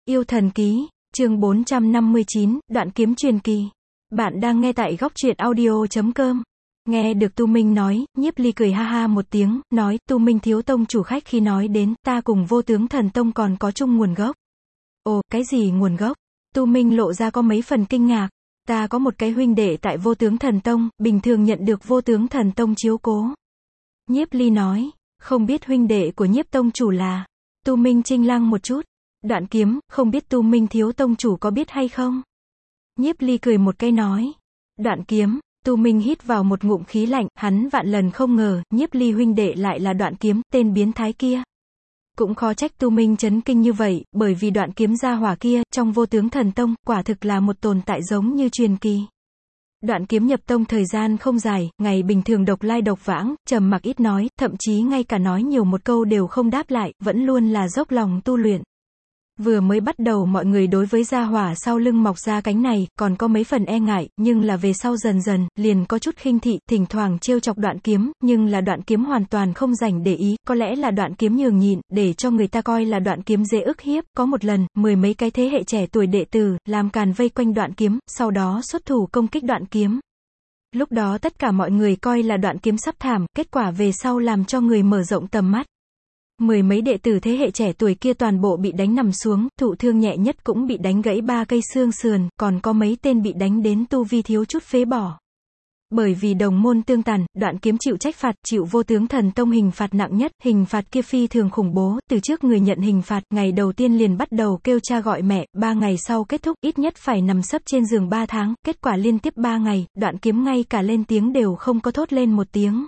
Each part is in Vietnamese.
Yêu thần ký, chương 459, đoạn kiếm truyền kỳ. Bạn đang nghe tại góc truyện audio.com. Nghe được Tu Minh nói, Nhiếp Ly cười ha ha một tiếng, nói, Tu Minh thiếu tông chủ khách khi nói đến, ta cùng Vô Tướng Thần Tông còn có chung nguồn gốc. Ồ, cái gì nguồn gốc? Tu Minh lộ ra có mấy phần kinh ngạc. Ta có một cái huynh đệ tại Vô Tướng Thần Tông, bình thường nhận được Vô Tướng Thần Tông chiếu cố. Nhiếp Ly nói, không biết huynh đệ của Nhiếp tông chủ là. Tu Minh chinh lăng một chút. Đoạn kiếm, không biết Tu Minh thiếu tông chủ có biết hay không? Nhiếp Ly cười một cái nói. Đoạn kiếm, Tu Minh hít vào một ngụm khí lạnh, hắn vạn lần không ngờ, Nhiếp Ly huynh đệ lại là Đoạn kiếm, tên biến thái kia. Cũng khó trách Tu Minh chấn kinh như vậy, bởi vì Đoạn kiếm gia hỏa kia, trong Vô Tướng Thần Tông, quả thực là một tồn tại giống như truyền kỳ. Đoạn kiếm nhập tông thời gian không dài, ngày bình thường độc lai độc vãng, trầm mặc ít nói, thậm chí ngay cả nói nhiều một câu đều không đáp lại, vẫn luôn là dốc lòng tu luyện. Vừa mới bắt đầu mọi người đối với gia hỏa sau lưng mọc ra cánh này, còn có mấy phần e ngại, nhưng là về sau dần dần, liền có chút khinh thị, thỉnh thoảng trêu chọc Đoạn kiếm, nhưng là Đoạn kiếm hoàn toàn không dành để ý, có lẽ là Đoạn kiếm nhường nhịn, để cho người ta coi là Đoạn kiếm dễ ức hiếp, có một lần, mười mấy cái thế hệ trẻ tuổi đệ tử, làm càn vây quanh Đoạn kiếm, sau đó xuất thủ công kích Đoạn kiếm. Lúc đó tất cả mọi người coi là Đoạn kiếm sắp thảm, kết quả về sau làm cho người mở rộng tầm mắt. Mười mấy đệ tử thế hệ trẻ tuổi kia toàn bộ bị đánh nằm xuống, thụ thương nhẹ nhất cũng bị đánh gãy 3 cây xương sườn, còn có mấy tên bị đánh đến tu vi thiếu chút phế bỏ. Bởi vì đồng môn tương tàn, Đoạn kiếm chịu trách phạt, chịu Vô Tướng Thần Tông hình phạt nặng nhất, hình phạt kia phi thường khủng bố, từ trước người nhận hình phạt, ngày đầu tiên liền bắt đầu kêu cha gọi mẹ, 3 ngày sau kết thúc, ít nhất phải nằm sấp trên giường 3 tháng, kết quả liên tiếp 3 ngày, Đoạn kiếm ngay cả lên tiếng đều không có thốt lên một tiếng.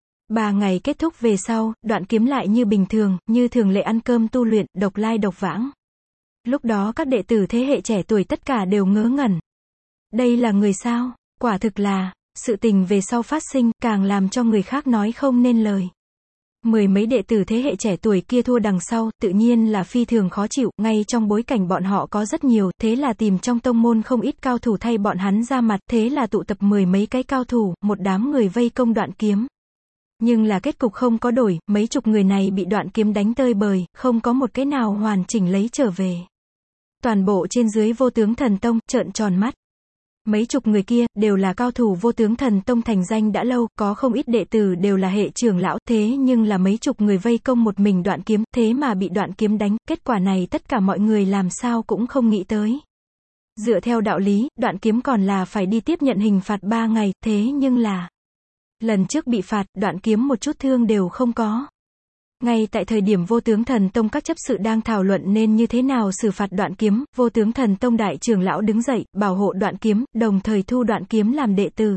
3 ngày kết thúc về sau, Đoạn kiếm lại như bình thường, như thường lệ ăn cơm tu luyện, độc lai độc vãng. Lúc đó các đệ tử thế hệ trẻ tuổi tất cả đều ngớ ngẩn. Đây là người sao? Quả thực là, sự tình về sau phát sinh, càng làm cho người khác nói không nên lời. Mười mấy đệ tử thế hệ trẻ tuổi kia thua đằng sau, tự nhiên là phi thường khó chịu, ngay trong bối cảnh bọn họ có rất nhiều, thế là tìm trong tông môn không ít cao thủ thay bọn hắn ra mặt, thế là tụ tập mười mấy cái cao thủ, một đám người vây công Đoạn kiếm. Nhưng là kết cục không có đổi, mấy chục người này bị Đoạn kiếm đánh tơi bời, không có một cái nào hoàn chỉnh lấy trở về. Toàn bộ trên dưới Vô Tướng Thần Tông, trợn tròn mắt. Mấy chục người kia, đều là cao thủ Vô Tướng Thần Tông thành danh đã lâu, có không ít đệ tử đều là hệ trưởng lão, thế nhưng là mấy chục người vây công một mình Đoạn kiếm, thế mà bị Đoạn kiếm đánh, kết quả này tất cả mọi người làm sao cũng không nghĩ tới. Dựa theo đạo lý, Đoạn kiếm còn là phải đi tiếp nhận hình phạt 3 ngày, thế nhưng là lần trước bị phạt, Đoạn kiếm một chút thương đều không có. Ngay tại thời điểm Vô Tướng Thần Tông các chấp sự đang thảo luận nên như thế nào xử phạt Đoạn kiếm, Vô Tướng Thần Tông đại trưởng lão đứng dậy, bảo hộ Đoạn kiếm, đồng thời thu Đoạn kiếm làm đệ tử.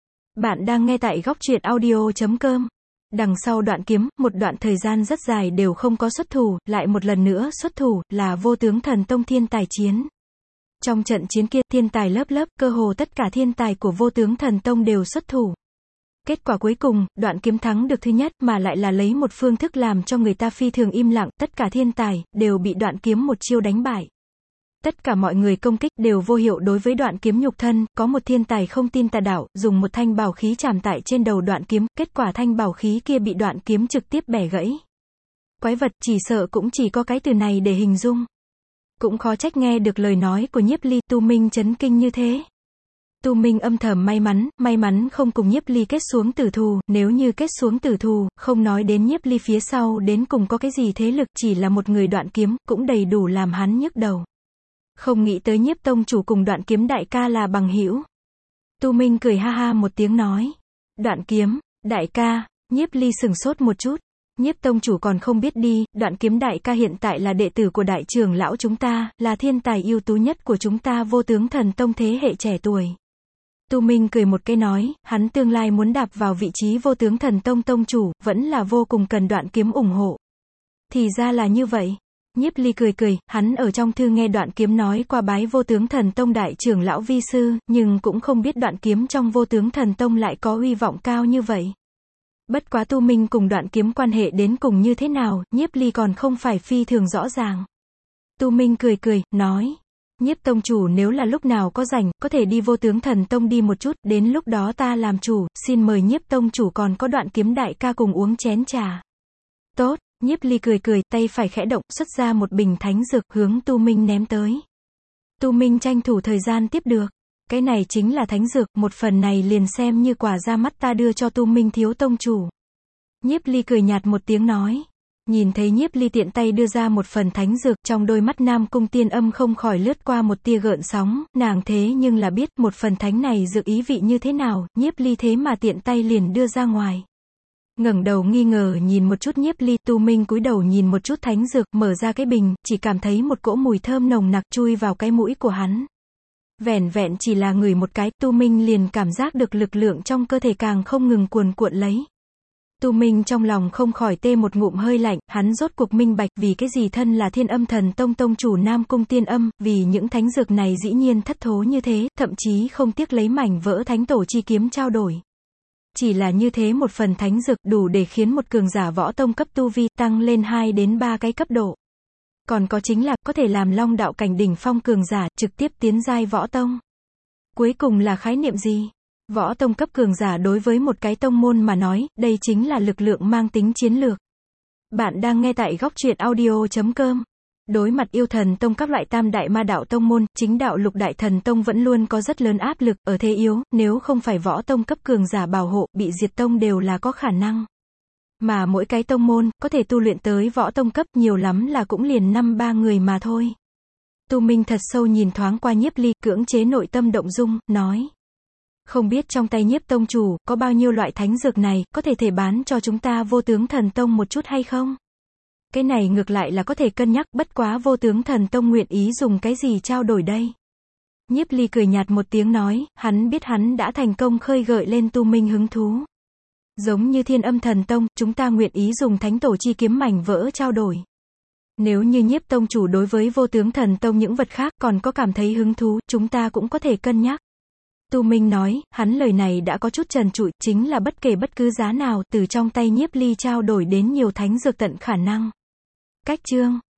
Bạn đang nghe tại góc truyện audio.com. Đằng sau Đoạn kiếm, một đoạn thời gian rất dài đều không có xuất thủ, lại một lần nữa xuất thủ, là Vô Tướng Thần Tông thiên tài chiến. Trong trận chiến kia, thiên tài lớp lớp, cơ hồ tất cả thiên tài của Vô Tướng Thần Tông đều xuất thủ. Kết quả cuối cùng, Đoạn kiếm thắng được thứ nhất, mà lại là lấy một phương thức làm cho người ta phi thường im lặng, tất cả thiên tài, đều bị Đoạn kiếm một chiêu đánh bại. Tất cả mọi người công kích, đều vô hiệu đối với Đoạn kiếm nhục thân, có một thiên tài không tin tà đạo, dùng một thanh bảo khí chạm tại trên đầu Đoạn kiếm, kết quả thanh bảo khí kia bị Đoạn kiếm trực tiếp bẻ gãy. Quái vật, chỉ sợ cũng chỉ có cái từ này để hình dung. Cũng khó trách nghe được lời nói của Nhiếp Ly, Tu Minh chấn kinh như thế. Tu Minh âm thầm may mắn không cùng Nhiếp Ly kết xuống tử thù, nếu như kết xuống tử thù, không nói đến Nhiếp Ly phía sau đến cùng có cái gì thế lực, chỉ là một người Đoạn kiếm, cũng đầy đủ làm hắn nhức đầu. Không nghĩ tới Nhiếp tông chủ cùng Đoạn kiếm đại ca là bằng hữu. Tu Minh cười ha ha một tiếng nói. Đoạn kiếm, đại ca, Nhiếp Ly sừng sốt một chút. Nhiếp tông chủ còn không biết đi, Đoạn kiếm đại ca hiện tại là đệ tử của đại trưởng lão chúng ta, là thiên tài ưu tú nhất của chúng ta Vô Tướng Thần Tông thế hệ trẻ tuổi. Tu Minh cười một cái nói, hắn tương lai muốn đạp vào vị trí Vô Tướng Thần Tông tông chủ, vẫn là vô cùng cần Đoạn kiếm ủng hộ. Thì ra là như vậy. Nhiếp Ly cười, hắn ở trong thư nghe Đoạn kiếm nói qua bái Vô Tướng Thần Tông đại trưởng lão vi sư, nhưng cũng không biết Đoạn kiếm trong Vô Tướng Thần Tông lại có uy vọng cao như vậy. Bất quá Tu Minh cùng Đoạn kiếm quan hệ đến cùng như thế nào, Nhiếp Ly còn không phải phi thường rõ ràng. Tu Minh cười, nói. Nhiếp tông chủ nếu là lúc nào có rảnh, có thể đi Vô Tướng Thần Tông đi một chút, đến lúc đó ta làm chủ, xin mời Nhiếp tông chủ còn có Đoạn kiếm đại ca cùng uống chén trà. Tốt, Nhiếp Ly cười cười, tay phải khẽ động, xuất ra một bình thánh dược, hướng Tu Minh ném tới. Tu Minh tranh thủ thời gian tiếp được. Cái này chính là thánh dược, một phần này liền xem như quà ra mắt ta đưa cho Tu Minh thiếu tông chủ. Nhiếp Ly cười nhạt một tiếng nói. Nhìn thấy Nhiếp Ly tiện tay đưa ra một phần thánh dược, trong đôi mắt Nam Cung Tiên Âm không khỏi lướt qua một tia gợn sóng, nàng thế nhưng là biết một phần thánh này dược ý vị như thế nào, Nhiếp Ly thế mà tiện tay liền đưa ra ngoài. Ngẩng đầu nghi ngờ nhìn một chút Nhiếp Ly, Tu Minh cúi đầu nhìn một chút thánh dược, mở ra cái bình, chỉ cảm thấy một cỗ mùi thơm nồng nặc chui vào cái mũi của hắn. Vẻn vẹn chỉ là ngửi một cái, Tu Minh liền cảm giác được lực lượng trong cơ thể càng không ngừng cuồn cuộn lấy. Tu Minh trong lòng không khỏi tê một ngụm hơi lạnh, hắn rốt cuộc minh bạch vì cái gì thân là Thiên Âm Thần Tông tông chủ Nam Cung Tiên Âm, vì những thánh dược này dĩ nhiên thất thố như thế, thậm chí không tiếc lấy mảnh vỡ thánh tổ chi kiếm trao đổi. Chỉ là như thế một phần thánh dược đủ để khiến một cường giả võ tông cấp tu vi tăng lên 2 đến 3 cái cấp độ. Còn có chính là có thể làm Long đạo cảnh đỉnh phong cường giả trực tiếp tiến giai võ tông. Cuối cùng là khái niệm gì? Võ tông cấp cường giả đối với một cái tông môn mà nói, đây chính là lực lượng mang tính chiến lược. Bạn đang nghe tại góc truyện audio.com. Đối mặt yêu thần tông các loại tam đại ma đạo tông môn, chính đạo lục đại thần tông vẫn luôn có rất lớn áp lực, ở thế yếu, nếu không phải võ tông cấp cường giả bảo hộ, bị diệt tông đều là có khả năng. Mà mỗi cái tông môn, có thể tu luyện tới võ tông cấp nhiều lắm là cũng liền 5-3 người mà thôi. Tu Minh thật sâu nhìn thoáng qua Nhiếp Ly, cưỡng chế nội tâm động dung, nói. Không biết trong tay Nhiếp tông chủ, có bao nhiêu loại thánh dược này, có thể bán cho chúng ta Vô Tướng Thần Tông một chút hay không? Cái này ngược lại là có thể cân nhắc, bất quá Vô Tướng Thần Tông nguyện ý dùng cái gì trao đổi đây? Nhiếp Ly cười nhạt một tiếng nói, hắn biết hắn đã thành công khơi gợi lên Tu Minh hứng thú. Giống như Thiên Âm Thần Tông, chúng ta nguyện ý dùng thánh tổ chi kiếm mảnh vỡ trao đổi. Nếu như Nhiếp tông chủ đối với Vô Tướng Thần Tông những vật khác còn có cảm thấy hứng thú, chúng ta cũng có thể cân nhắc. Tu Minh nói, hắn lời này đã có chút trần trụi, chính là bất kể bất cứ giá nào, từ trong tay Nhiếp Ly trao đổi đến nhiều thánh dược tận khả năng. Cách chương